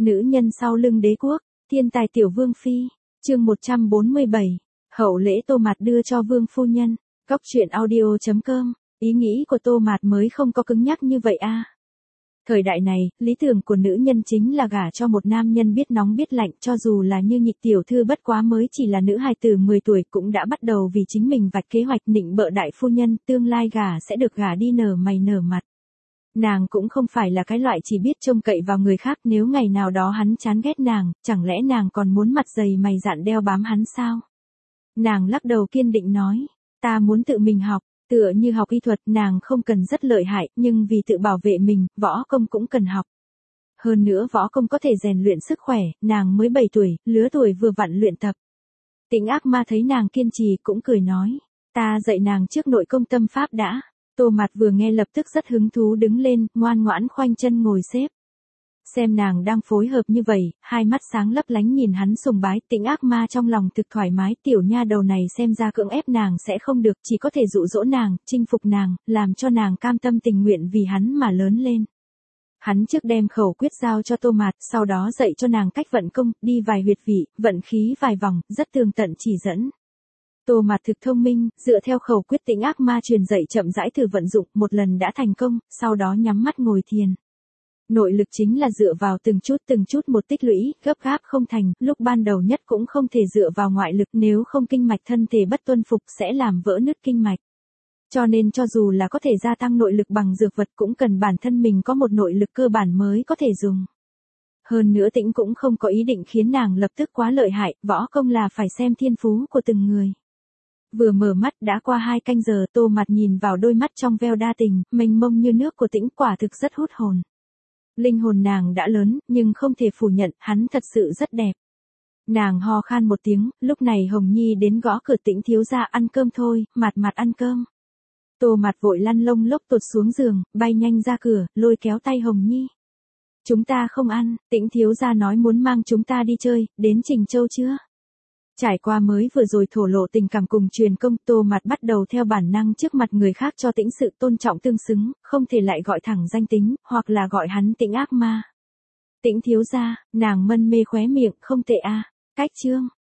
Nữ nhân sau lưng đế quốc, thiên tài tiểu vương phi, chương 147, hậu lễ Tô Mạt đưa cho vương phu nhân, góc truyện audio.com, ý nghĩ của Tô Mạt mới không có cứng nhắc như vậy a. Thời đại này, lý tưởng của nữ nhân chính là gả cho một nam nhân biết nóng biết lạnh, cho dù là như Nhịch tiểu thư bất quá mới chỉ là nữ hài tử 10 tuổi cũng đã bắt đầu vì chính mình vạch kế hoạch nịnh bợ đại phu nhân, tương lai gả sẽ được gả đi nở mày nở mặt. Nàng cũng không phải là cái loại chỉ biết trông cậy vào người khác, nếu ngày nào đó hắn chán ghét nàng, chẳng lẽ nàng còn muốn mặt dày mày dạn đeo bám hắn sao? Nàng lắc đầu kiên định nói, ta muốn tự mình học, tựa như học y thuật, nàng không cần rất lợi hại, nhưng vì tự bảo vệ mình, võ công cũng cần học. Hơn nữa võ công có thể rèn luyện sức khỏe, nàng mới 7 tuổi, lứa tuổi vừa vặn luyện tập. Tĩnh Ác Ma thấy nàng kiên trì cũng cười nói, ta dạy nàng trước nội công tâm pháp đã. Tô Mạt vừa nghe lập tức rất hứng thú đứng lên, ngoan ngoãn khoanh chân ngồi xếp. Xem nàng đang phối hợp như vậy, hai mắt sáng lấp lánh nhìn hắn sùng bái, Tĩnh Ác Ma trong lòng thực thoải mái, tiểu nha đầu này xem ra cưỡng ép nàng sẽ không được, chỉ có thể dụ dỗ nàng, chinh phục nàng, làm cho nàng cam tâm tình nguyện vì hắn mà lớn lên. Hắn trước đem khẩu quyết giao cho Tô Mạt, sau đó dạy cho nàng cách vận công, đi vài huyệt vị, vận khí vài vòng, rất tường tận chỉ dẫn. Tô Mạt thực thông minh, dựa theo khẩu quyết Tĩnh Ác Ma truyền dạy chậm rãi thử vận dụng, một lần đã thành công, sau đó nhắm mắt ngồi thiền. Nội lực chính là dựa vào từng chút một tích lũy, gấp gáp không thành, lúc ban đầu nhất cũng không thể dựa vào ngoại lực, nếu không kinh mạch thân thể bất tuân phục sẽ làm vỡ nứt kinh mạch. Cho nên cho dù là có thể gia tăng nội lực bằng dược vật cũng cần bản thân mình có một nội lực cơ bản mới có thể dùng. Hơn nữa Tĩnh cũng không có ý định khiến nàng lập tức quá lợi hại, võ công là phải xem thiên phú của từng người. Vừa mở mắt đã qua 2 canh giờ, Tô Mạt nhìn vào đôi mắt trong veo đa tình, mênh mông như nước của Tĩnh, quả thực rất hút hồn. Linh hồn nàng đã lớn, nhưng không thể phủ nhận, hắn thật sự rất đẹp. Nàng ho khan một tiếng, lúc này Hồng Nhi đến gõ cửa, Tĩnh thiếu gia ăn cơm thôi, Mạt ăn cơm. Tô Mạt vội lăn lông lốc tuột xuống giường, bay nhanh ra cửa, lôi kéo tay Hồng Nhi. Chúng ta không ăn, Tĩnh thiếu gia nói muốn mang chúng ta đi chơi, đến Trình Châu chưa? Trải qua mới vừa rồi thổ lộ tình cảm cùng truyền công, Tô Mạt bắt đầu theo bản năng trước mặt người khác cho Tĩnh sự tôn trọng tương xứng, không thể lại gọi thẳng danh tính, hoặc là gọi hắn Tĩnh Ác Ma. Tĩnh thiếu gia, nàng mân mê khóe miệng, không tệ a. Cách chương,